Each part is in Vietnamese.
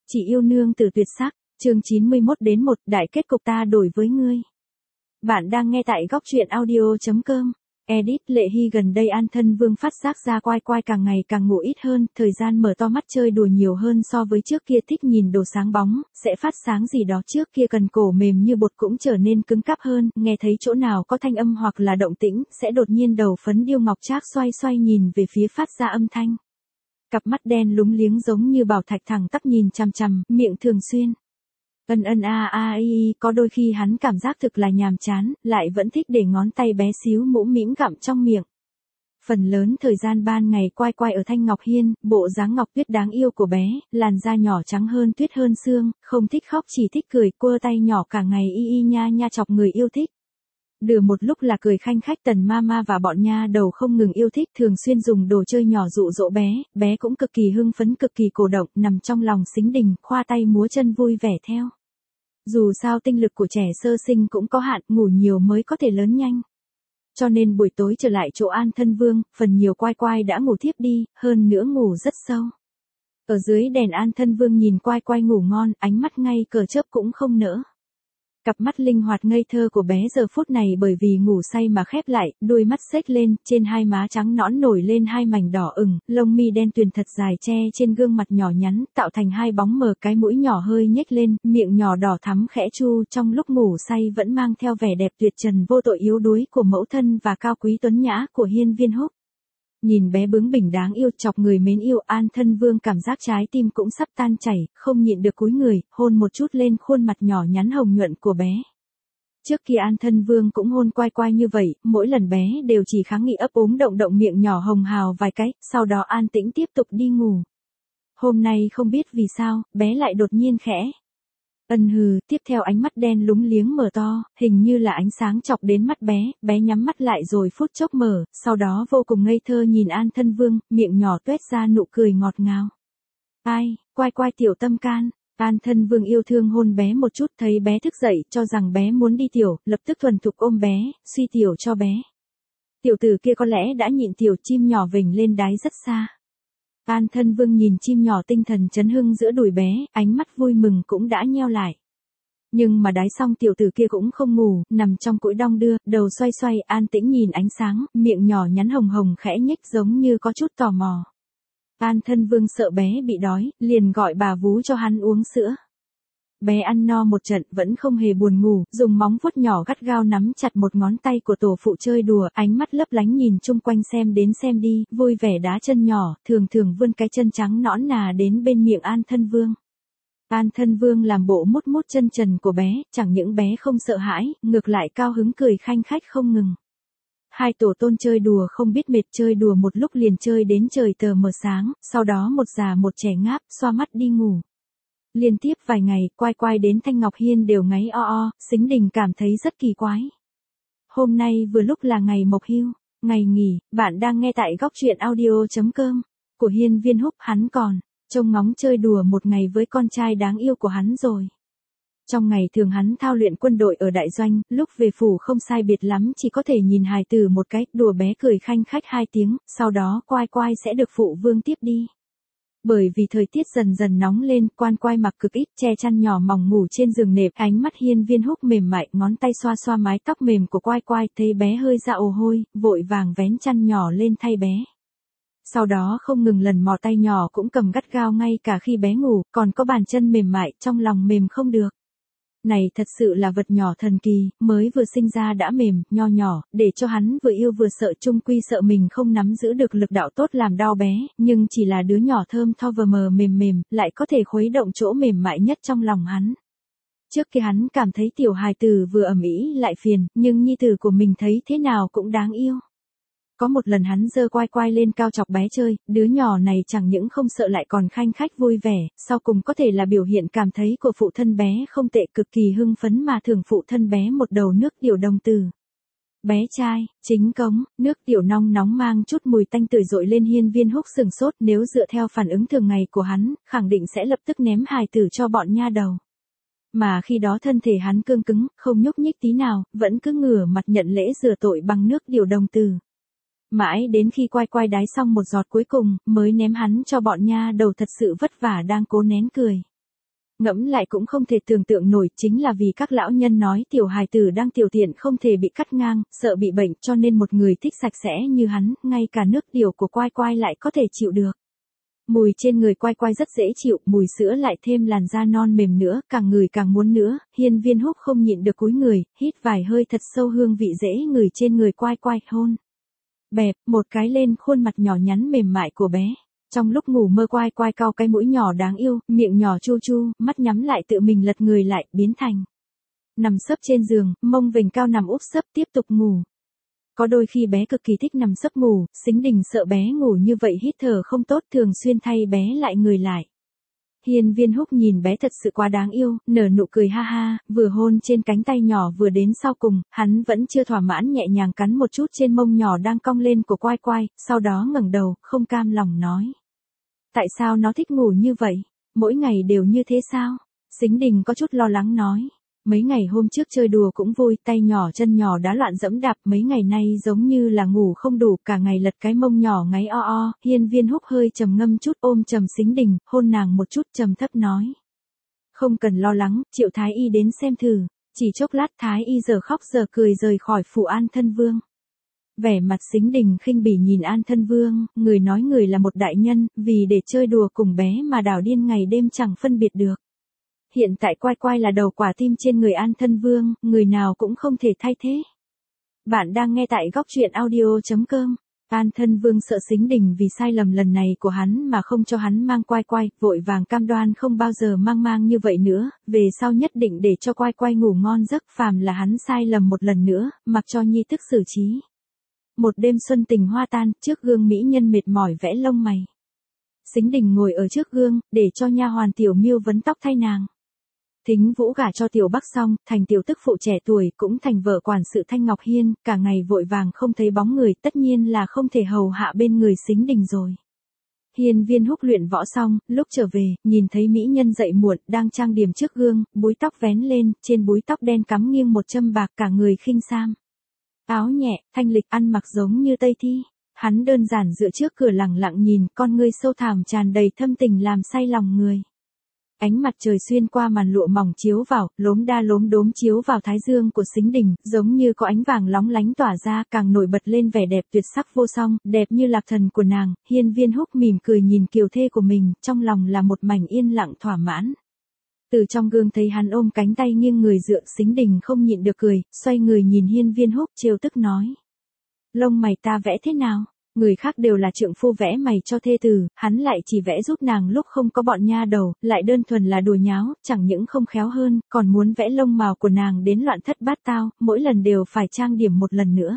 Chị yêu nương tử tuyệt sắc, chương 91-1, đại kết cục ta đổi với ngươi. Bạn đang nghe tại góc truyện audio.com. Edit Lệ Hy gần đây An Thân Vương phát giác ra Quai Quai càng ngày càng ngủ ít hơn, thời gian mở to mắt chơi đùa nhiều hơn so với trước kia, thích nhìn đồ sáng bóng, sẽ phát sáng gì đó trước kia cần cổ mềm như bột cũng trở nên cứng cáp hơn, nghe thấy chỗ nào có thanh âm hoặc là động tĩnh, sẽ đột nhiên đầu phấn điêu ngọc trác xoay xoay nhìn về phía phát ra âm thanh. Cặp mắt đen lúng liếng giống như bảo thạch thẳng tắp nhìn chằm chằm, miệng thường xuyên có đôi khi hắn cảm giác thực là nhàm chán, lại vẫn thích để ngón tay bé xíu mũm mĩm gặm trong miệng. Phần lớn thời gian ban ngày Quai Quai ở Thanh Ngọc Hiên, bộ dáng ngọc tuyết đáng yêu của bé, làn da nhỏ trắng hơn tuyết hơn xương, không thích khóc chỉ thích cười, quơ tay nhỏ cả ngày nha nha chọc người yêu thích. Được một lúc là cười khanh khách, Tần Mama và bọn nha đầu không ngừng yêu thích, thường xuyên dùng đồ chơi nhỏ dụ dỗ bé, bé cũng cực kỳ hưng phấn, cực kỳ cổ động, nằm trong lòng xính đình, khoa tay múa chân vui vẻ theo. Dù sao tinh lực của trẻ sơ sinh cũng có hạn, ngủ nhiều mới có thể lớn nhanh. Cho nên buổi tối trở lại chỗ An Thân Vương, phần nhiều Quai Quai đã ngủ thiếp đi, hơn nữa ngủ rất sâu. Ở dưới đèn An Thân Vương nhìn Quai Quai ngủ ngon, ánh mắt ngay cờ chớp cũng không nỡ. Cặp mắt linh hoạt ngây thơ của bé giờ phút này bởi vì ngủ say mà khép lại, đôi mắt xếch lên, trên hai má trắng nõn nổi lên hai mảnh đỏ ửng, lông mi đen tuyền thật dài che trên gương mặt nhỏ nhắn, tạo thành hai bóng mờ, cái mũi nhỏ hơi nhếch lên, miệng nhỏ đỏ thắm khẽ chu, trong lúc ngủ say vẫn mang theo vẻ đẹp tuyệt trần vô tội yếu đuối của mẫu thân và cao quý tuấn nhã của Hiên Viên Húc. Nhìn bé bướng bỉnh đáng yêu, chọc người mến yêu, An Thân Vương cảm giác trái tim cũng sắp tan chảy, không nhịn được cúi người, hôn một chút lên khuôn mặt nhỏ nhắn hồng nhuận của bé. Trước kia An Thân Vương cũng hôn Quai Quai như vậy, mỗi lần bé đều chỉ kháng nghị ấp úng động động miệng nhỏ hồng hào vài cái, sau đó an tĩnh tiếp tục đi ngủ. Hôm nay không biết vì sao, bé lại đột nhiên khẽ tiếp theo ánh mắt đen lúng liếng mở to, hình như là ánh sáng chọc đến mắt bé, bé nhắm mắt lại rồi phút chốc mở, sau đó vô cùng ngây thơ nhìn An Thân Vương, miệng nhỏ tuét ra nụ cười ngọt ngào. Ai, Quai Quai tiểu tâm can, An Thân Vương yêu thương hôn bé một chút, thấy bé thức dậy, cho rằng bé muốn đi tiểu, lập tức thuần thục ôm bé, suy tiểu cho bé. Tiểu tử kia có lẽ đã nhịn tiểu, chim nhỏ vểnh lên đái rất xa. An Thân Vương nhìn chim nhỏ tinh thần chấn hưng giữa đùi bé, ánh mắt vui mừng cũng đã nheo lại. Nhưng mà đái xong tiểu tử kia cũng không ngủ, nằm trong cũi đong đưa, đầu xoay xoay, an tĩnh nhìn ánh sáng, miệng nhỏ nhắn hồng hồng khẽ nhếch giống như có chút tò mò. An Thân Vương sợ bé bị đói, liền gọi bà vú cho hắn uống sữa. Bé ăn no một trận vẫn không hề buồn ngủ, dùng móng vuốt nhỏ gắt gao nắm chặt một ngón tay của tổ phụ chơi đùa, ánh mắt lấp lánh nhìn chung quanh xem đến xem đi, vui vẻ đá chân nhỏ, thường thường vươn cái chân trắng nõn nà đến bên miệng An Thân Vương. An Thân Vương làm bộ mút mút chân trần của bé, chẳng những bé không sợ hãi, ngược lại cao hứng cười khanh khách không ngừng. Hai tổ tôn chơi đùa không biết mệt, chơi đùa một lúc liền chơi đến trời tờ mờ sáng, sau đó một già một trẻ ngáp, xoa mắt đi ngủ. Liên tiếp vài ngày, Quai Quai đến Thanh Ngọc Hiên đều ngáy xính đình cảm thấy rất kỳ quái. Hôm nay vừa lúc là ngày mộc hưu, ngày nghỉ, bạn đang nghe tại góc truyện audio.com, của Hiên Viên Húc, hắn còn trông ngóng chơi đùa một ngày với con trai đáng yêu của hắn rồi. Trong ngày thường hắn thao luyện quân đội ở đại doanh, lúc về phủ không sai biệt lắm chỉ có thể nhìn hài tử một cái, đùa bé cười khanh khách 2 tiếng, sau đó Quai Quai sẽ được phụ vương tiếp đi. Bởi vì thời tiết dần dần nóng lên, Quan Quai mặc cực ít, che chăn nhỏ mỏng ngủ trên giường nệm, ánh mắt Hiên Viên Húc mềm mại, ngón tay xoa xoa mái tóc mềm của Quai Quai, thấy bé hơi ra ồ hôi, vội vàng vén chăn nhỏ lên thay bé. Sau đó không ngừng lần mò tay nhỏ cũng cầm gắt gao ngay cả khi bé ngủ, còn có bàn chân mềm mại, trong lòng mềm không được. Này thật sự là vật nhỏ thần kỳ, mới vừa sinh ra đã mềm, nho nhỏ, để cho hắn vừa yêu vừa sợ, chung quy sợ mình không nắm giữ được lực đạo tốt làm đau bé, nhưng chỉ là đứa nhỏ thơm tho vờ mờ mềm mềm, lại có thể khuấy động chỗ mềm mại nhất trong lòng hắn. Trước kia hắn cảm thấy tiểu hài tử vừa ầm ĩ lại phiền, nhưng nhi tử của mình thấy thế nào cũng đáng yêu. Có một lần hắn giơ Quai Quai lên cao chọc bé chơi, đứa nhỏ này chẳng những không sợ lại còn khanh khách vui vẻ, sau cùng có thể là biểu hiện cảm thấy của phụ thân bé không tệ, cực kỳ hưng phấn mà thưởng phụ thân bé một đầu nước tiểu đồng từ. Bé trai, chính cống, nước tiểu nong nóng mang chút mùi tanh tưởi dội lên. Hiên Viên Húc sừng sốt, nếu dựa theo phản ứng thường ngày của hắn, khẳng định sẽ lập tức ném hài tử cho bọn nha đầu. Mà khi đó thân thể hắn cương cứng, không nhúc nhích tí nào, vẫn cứ ngửa mặt nhận lễ rửa tội bằng nước tiểu đồng từ. Mãi đến khi Quai Quai đái xong một giọt cuối cùng, mới ném hắn cho bọn nha đầu thật sự vất vả đang cố nén cười. Ngẫm lại cũng không thể tưởng tượng nổi, chính là vì các lão nhân nói tiểu hài tử đang tiểu tiện không thể bị cắt ngang, sợ bị bệnh, cho nên một người thích sạch sẽ như hắn, ngay cả nước tiểu của Quai Quai lại có thể chịu được. Mùi trên người Quai Quai rất dễ chịu, mùi sữa lại thêm làn da non mềm nữa, càng ngửi càng muốn nữa, Hiên Viên Húc không nhịn được cúi người, hít vài hơi thật sâu hương vị dễ ngửi trên người Quai Quai, hôn. Bẹp, một cái lên khuôn mặt nhỏ nhắn mềm mại của bé. Trong lúc ngủ mơ Quai Quai cau cái mũi nhỏ đáng yêu, miệng nhỏ chu chu, mắt nhắm lại tự mình lật người lại, biến thành. Nằm sấp trên giường, mông vểnh cao nằm úp sấp tiếp tục ngủ. Có đôi khi bé cực kỳ thích nằm sấp ngủ, Sính Đình sợ bé ngủ như vậy hít thở không tốt, thường xuyên thay bé lại người lại. Hiên Viên Húc nhìn bé thật sự quá đáng yêu, nở nụ cười ha ha, vừa hôn trên cánh tay nhỏ vừa đến sau cùng, hắn vẫn chưa thỏa mãn nhẹ nhàng cắn một chút trên mông nhỏ đang cong lên của Quai Quai, sau đó ngẩng đầu, không cam lòng nói. Tại sao nó thích ngủ như vậy? Mỗi ngày đều như thế sao? Sính Đình có chút lo lắng nói. Mấy ngày hôm trước chơi đùa cũng vui, tay nhỏ chân nhỏ đá loạn dẫm đạp, mấy ngày nay giống như là ngủ không đủ, cả ngày lật cái mông nhỏ ngáy o o. Hiên Viên Húc hơi trầm ngâm chút, ôm trầm Sính Đình, hôn nàng một chút, trầm thấp nói. Không cần lo lắng, triệu thái y đến xem thử. Chỉ chốc lát thái y giờ khóc giờ cười rời khỏi phủ An Thân Vương. Vẻ mặt Sính Đình khinh bỉ nhìn An Thân Vương, người nói người là một đại nhân, vì để chơi đùa cùng bé mà đảo điên ngày đêm chẳng phân biệt được. Hiện tại Quai Quai là đầu quả tim trên người An Thân Vương, người nào cũng không thể thay thế. Bạn đang nghe tại góc truyện audio.com. An Thân Vương sợ Sính Đình vì sai lầm lần này của hắn mà không cho hắn mang Quai Quai, vội vàng cam đoan không bao giờ mang như vậy nữa, về sau nhất định để cho Quai Quai ngủ ngon giấc, phàm là hắn sai lầm một lần nữa, mặc cho nhi tức xử trí. Một đêm xuân tình hoa tan, trước gương mỹ nhân mệt mỏi vẽ lông mày. Sính Đình ngồi ở trước gương, để cho nha hoàn Tiểu Miêu vấn tóc thay nàng. Thính Vũ gả cho Tiểu Bắc xong, thành tiểu tức phụ trẻ tuổi, cũng thành vợ quản sự Thanh Ngọc Hiên, cả ngày vội vàng không thấy bóng người, tất nhiên là không thể hầu hạ bên người Sính Đình rồi. Hiên Viên Húc luyện võ xong, lúc trở về, nhìn thấy mỹ nhân dậy muộn, đang trang điểm trước gương, búi tóc vén lên, trên búi tóc đen cắm nghiêng một châm bạc, cả người khinh sam. Áo nhẹ, thanh lịch, ăn mặc giống như Tây Thi. Hắn đơn giản dựa trước cửa lặng lặng nhìn, con ngươi sâu thẳm tràn đầy thâm tình làm say lòng người. Ánh mặt trời xuyên qua màn lụa mỏng chiếu vào, lốm đa lốm đốm chiếu vào thái dương của Sính Đình, giống như có ánh vàng lóng lánh tỏa ra, càng nổi bật lên vẻ đẹp tuyệt sắc vô song, đẹp như lạc thần của nàng. Hiên Viên Húc mỉm cười nhìn kiều thê của mình, trong lòng là một mảnh yên lặng thỏa mãn. Từ trong gương thấy hắn ôm cánh tay nghiêng người dựa, Sính Đình không nhịn được cười, xoay người nhìn Hiên Viên Húc trêu tức nói. Lông mày ta vẽ thế nào? Người khác đều là trượng phu vẽ mày cho thê tử, hắn lại chỉ vẽ giúp nàng lúc không có bọn nha đầu, lại đơn thuần là đùa nháo, chẳng những không khéo hơn, còn muốn vẽ lông mào của nàng đến loạn thất bát tao, mỗi lần đều phải trang điểm một lần nữa.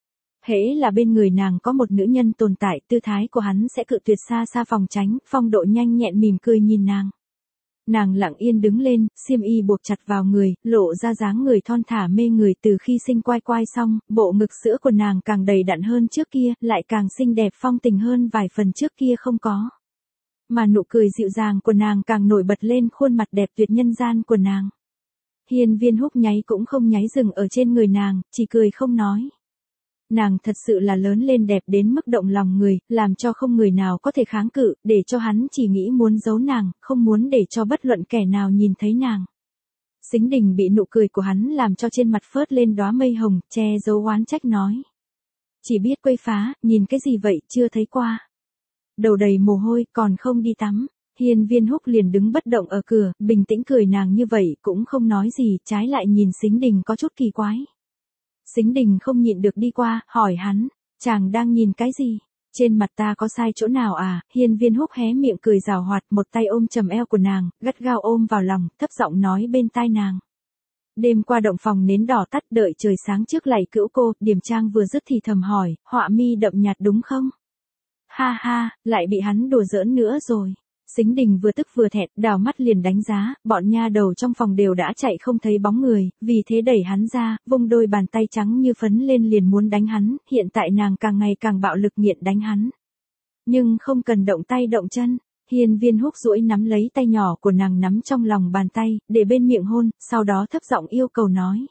Hễ là bên người nàng có một nữ nhân tồn tại, tư thái của hắn sẽ cự tuyệt xa xa phòng tránh, phong độ nhanh nhẹn mỉm cười nhìn nàng. Nàng lặng yên đứng lên, xiêm y buộc chặt vào người, lộ ra dáng người thon thả mê người. Từ khi sinh Quai Quai xong, bộ ngực sữa của nàng càng đầy đặn hơn trước kia, lại càng xinh đẹp phong tình hơn vài phần trước kia không có. Mà nụ cười dịu dàng của nàng càng nổi bật lên khuôn mặt đẹp tuyệt nhân gian của nàng. Hiên Viên Húc nháy cũng không nháy dừng ở trên người nàng, chỉ cười không nói. Nàng thật sự là lớn lên đẹp đến mức động lòng người, làm cho không người nào có thể kháng cự, để cho hắn chỉ nghĩ muốn giấu nàng, không muốn để cho bất luận kẻ nào nhìn thấy nàng. Sính Đình bị nụ cười của hắn làm cho trên mặt phớt lên đóa mây hồng, che giấu oán trách nói. Chỉ biết quấy phá, nhìn cái gì vậy, chưa thấy qua. Đầu đầy mồ hôi, còn không đi tắm. Hiên Viên Húc liền đứng bất động ở cửa, bình tĩnh cười nàng như vậy, cũng không nói gì, trái lại nhìn Sính Đình có chút kỳ quái. Sính Đình không nhịn được đi qua, hỏi hắn, chàng đang nhìn cái gì? Trên mặt ta có sai chỗ nào à? Hiên Viên Húc hé miệng cười giảo hoạt, một tay ôm chầm eo của nàng, gắt gao ôm vào lòng, thấp giọng nói bên tai nàng. Đêm qua động phòng nến đỏ tắt, đợi trời sáng trước lạy cữu cô, Điểm Trang vừa dứt thì thầm hỏi, họa mi đậm nhạt đúng không? Ha ha, lại bị hắn đùa giỡn nữa rồi. Sính Đình vừa tức vừa thẹn, đảo mắt liền đánh giá, bọn nha đầu trong phòng đều đã chạy không thấy bóng người, vì thế đẩy hắn ra, vung đôi bàn tay trắng như phấn lên liền muốn đánh hắn, hiện tại nàng càng ngày càng bạo lực nghiện đánh hắn. Nhưng không cần động tay động chân, Hiên Viên Húc duỗi nắm lấy tay nhỏ của nàng nắm trong lòng bàn tay, để bên miệng hôn, sau đó thấp giọng yêu cầu nói.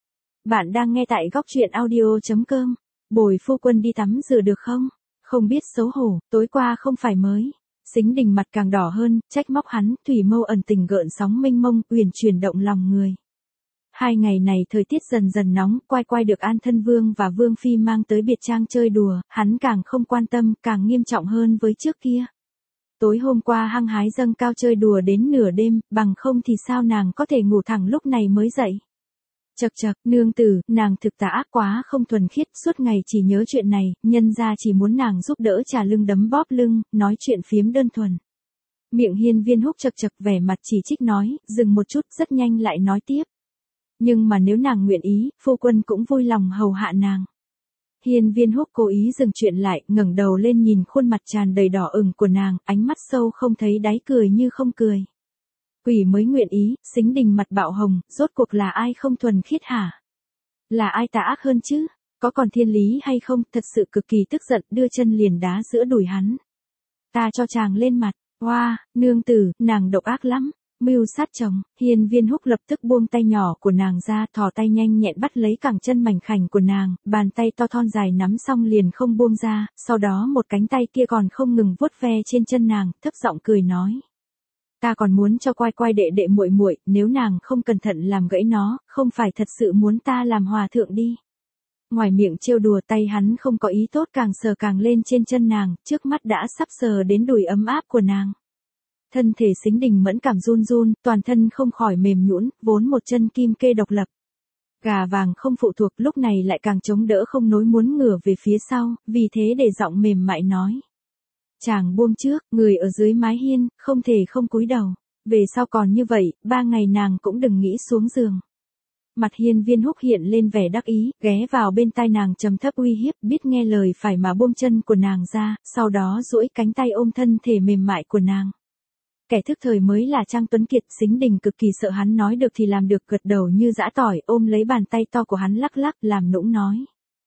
Bạn đang nghe tại góc truyện audio.com, bồi phu quân đi tắm rửa được không? Không biết xấu hổ, tối qua không phải mới Sính Đình mặt càng đỏ hơn, trách móc hắn, thủy mâu ẩn tình gợn sóng mênh mông, uyển chuyển động lòng người. 2 ngày này thời tiết dần dần nóng, Quai Quai được An Thân Vương và Vương Phi mang tới biệt trang chơi đùa, hắn càng không quan tâm, càng nghiêm trọng hơn với trước kia. Tối hôm qua hăng hái dâng cao chơi đùa đến nửa đêm, bằng không thì sao nàng có thể ngủ thẳng lúc này mới dậy. Chậc chậc, nương tử, nàng thực tà ác quá không thuần khiết, suốt ngày chỉ nhớ chuyện này, nhân ra chỉ muốn nàng giúp đỡ trà lưng đấm bóp lưng, nói chuyện phiếm đơn thuần. Miệng Hiên Viên Húc chậc chậc vẻ mặt chỉ trích nói, dừng một chút rất nhanh lại nói tiếp. Nhưng mà nếu nàng nguyện ý, phu quân cũng vui lòng hầu hạ nàng. Hiên Viên Húc cố ý dừng chuyện lại, ngẩng đầu lên nhìn khuôn mặt tràn đầy đỏ ửng của nàng, ánh mắt sâu không thấy đáy cười như không cười. Quỷ mới nguyện ý, Sính Đình mặt bạo hồng, rốt cuộc là ai không thuần khiết hả? Là ai tà ác hơn chứ? Có còn thiên lý hay không? Thật sự cực kỳ tức giận, đưa chân liền đá giữa đùi hắn. Ta cho chàng lên mặt, oa, nương tử, nàng độc ác lắm. Mưu sát chồng, Hiên Viên Húc lập tức buông tay nhỏ của nàng ra, thò tay nhanh nhẹn bắt lấy cẳng chân mảnh khảnh của nàng, bàn tay to thon dài nắm xong liền không buông ra, sau đó một cánh tay kia còn không ngừng vuốt ve trên chân nàng, thấp giọng cười nói. Ta còn muốn cho Quai Quai đệ đệ muội muội, nếu nàng không cẩn thận làm gãy nó, không phải thật sự muốn ta làm hòa thượng đi. Ngoài miệng trêu đùa, tay hắn không có ý tốt càng sờ càng lên trên chân nàng, trước mắt đã sắp sờ đến đùi ấm áp của nàng. Thân thể Sính Đình mẫn cảm run run, toàn thân không khỏi mềm nhũn, vốn một chân kim kê độc lập. Gà vàng không phụ thuộc, lúc này lại càng chống đỡ không nối muốn ngửa về phía sau, vì thế để giọng mềm mại nói. Chàng buông trước, người ở dưới mái hiên, không thể không cúi đầu. Về sau còn như vậy, 3 ngày nàng cũng đừng nghĩ xuống giường. Mặt Hiên Viên Húc hiện lên vẻ đắc ý, ghé vào bên tai nàng trầm thấp uy hiếp, biết nghe lời phải mà buông chân của nàng ra, sau đó duỗi cánh tay ôm thân thể mềm mại của nàng. Kẻ thức thời mới là Trang Tuấn Kiệt, Sính Đình cực kỳ sợ hắn nói được thì làm được, gật đầu như giã tỏi, ôm lấy bàn tay to của hắn lắc lắc, làm nũng nói.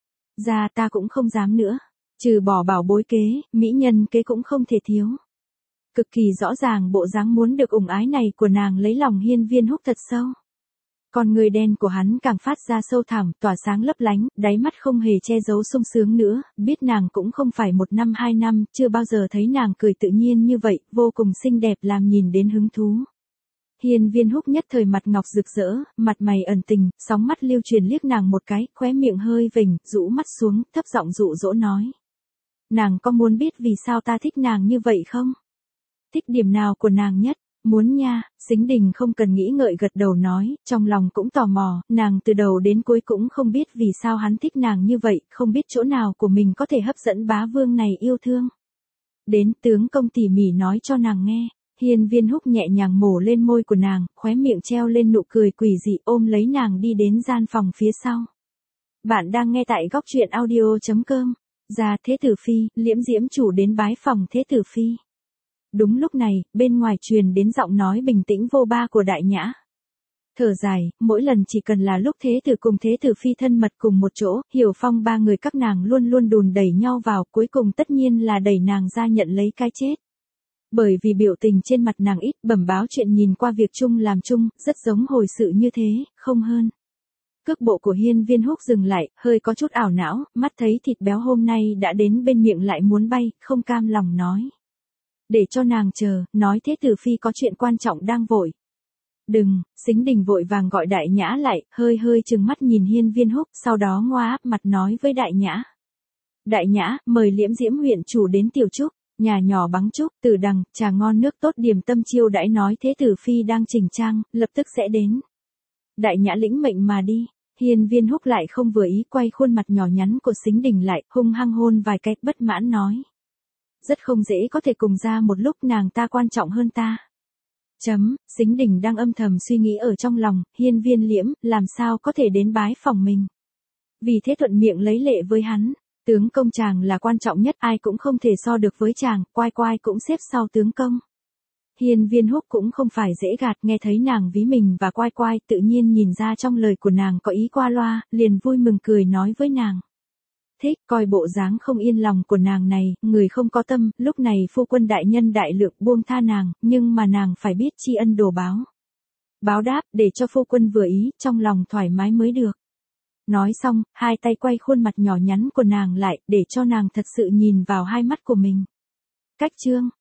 Ra ta cũng không dám nữa, trừ bỏ bảo bối kế, mỹ nhân kế cũng không thể thiếu. Cực kỳ rõ ràng bộ dáng muốn được ủng ái này của nàng lấy lòng Hiên Viên Húc thật sâu. Con người đen của hắn càng phát ra sâu thẳm, tỏa sáng lấp lánh, đáy mắt không hề che giấu sung sướng nữa, biết nàng cũng không phải 1 năm 2 năm, chưa bao giờ thấy nàng cười tự nhiên như vậy, vô cùng xinh đẹp làm nhìn đến hứng thú. Hiên Viên Húc nhất thời mặt ngọc rực rỡ, mặt mày ẩn tình, sóng mắt lưu truyền liếc nàng một cái, khóe miệng hơi vểnh, rũ mắt xuống, thấp giọng dụ dỗ nói. Nàng có muốn biết vì sao ta thích nàng như vậy không? Thích điểm nào của nàng nhất? Muốn nha, Sính Đình không cần nghĩ ngợi gật đầu nói, trong lòng cũng tò mò, nàng từ đầu đến cuối cũng không biết vì sao hắn thích nàng như vậy, không biết chỗ nào của mình có thể hấp dẫn bá vương này yêu thương. Đến tướng công tỉ mỉ nói cho nàng nghe, Hiên Viên Húc nhẹ nhàng mổ lên môi của nàng, khóe miệng treo lên nụ cười quỷ dị, ôm lấy nàng đi đến gian phòng phía sau. Bạn đang nghe tại góc truyện audio.com, Gia Thế Tử Phi, Liễm Diễm chủ đến bái phòng Thế Tử Phi. Đúng lúc này, bên ngoài truyền đến giọng nói bình tĩnh vô ba của Đại Nhã. Thở dài, mỗi lần chỉ cần là lúc Thế Tử cùng Thế Tử Phi thân mật cùng một chỗ, Hiểu Phong 3 người các nàng luôn luôn đùn đẩy nhau vào, cuối cùng tất nhiên là đẩy nàng ra nhận lấy cái chết. Bởi vì biểu tình trên mặt nàng ít bẩm báo chuyện nhìn qua việc chung làm chung, rất giống hồi sự như thế, không hơn. Cước bộ của Hiên Viên Húc dừng lại, hơi có chút ảo não, mắt thấy thịt béo hôm nay đã đến bên miệng lại muốn bay, không cam lòng nói. Để cho nàng chờ, nói Thế Tử Phi có chuyện quan trọng đang vội. Đừng, Sính Đình vội vàng gọi Đại Nhã lại, hơi hơi trừng mắt nhìn Hiên Viên Húc, sau đó ngoa áp mặt nói với Đại Nhã. Đại Nhã, mời Liễm Diễm huyện chủ đến tiểu trúc, nhà nhỏ Bắng Trúc, Tử Đằng, trà ngon nước tốt điểm tâm chiêu đãi nói Thế Tử Phi đang chỉnh trang, lập tức sẽ đến. Đại Nhã lĩnh mệnh mà đi. Hiên Viên Húc lại không vừa ý, quay khuôn mặt nhỏ nhắn của Sính Đình lại, hung hăng hôn vài cái, bất mãn nói. Rất không dễ có thể cùng ra một lúc, nàng ta quan trọng hơn ta. Sính Đình đang âm thầm suy nghĩ ở trong lòng, Hiên Viên Liễm, làm sao có thể đến bái phòng mình. Vì thế thuận miệng lấy lệ với hắn, tướng công chàng là quan trọng nhất, ai cũng không thể so được với chàng, Quai Quai cũng xếp sau tướng công. Hiên Viên Húc cũng không phải dễ gạt, nghe thấy nàng ví mình và Quai Quai, tự nhiên nhìn ra trong lời của nàng có ý qua loa, liền vui mừng cười nói với nàng. Thích, coi bộ dáng không yên lòng của nàng này, người không có tâm, lúc này phu quân đại nhân đại lượng buông tha nàng, nhưng mà nàng phải biết tri ân đồ báo. Báo đáp, để cho phu quân vừa ý, trong lòng thoải mái mới được. Nói xong, hai tay quay khuôn mặt nhỏ nhắn của nàng lại, để cho nàng thật sự nhìn vào hai mắt của mình. Cách chương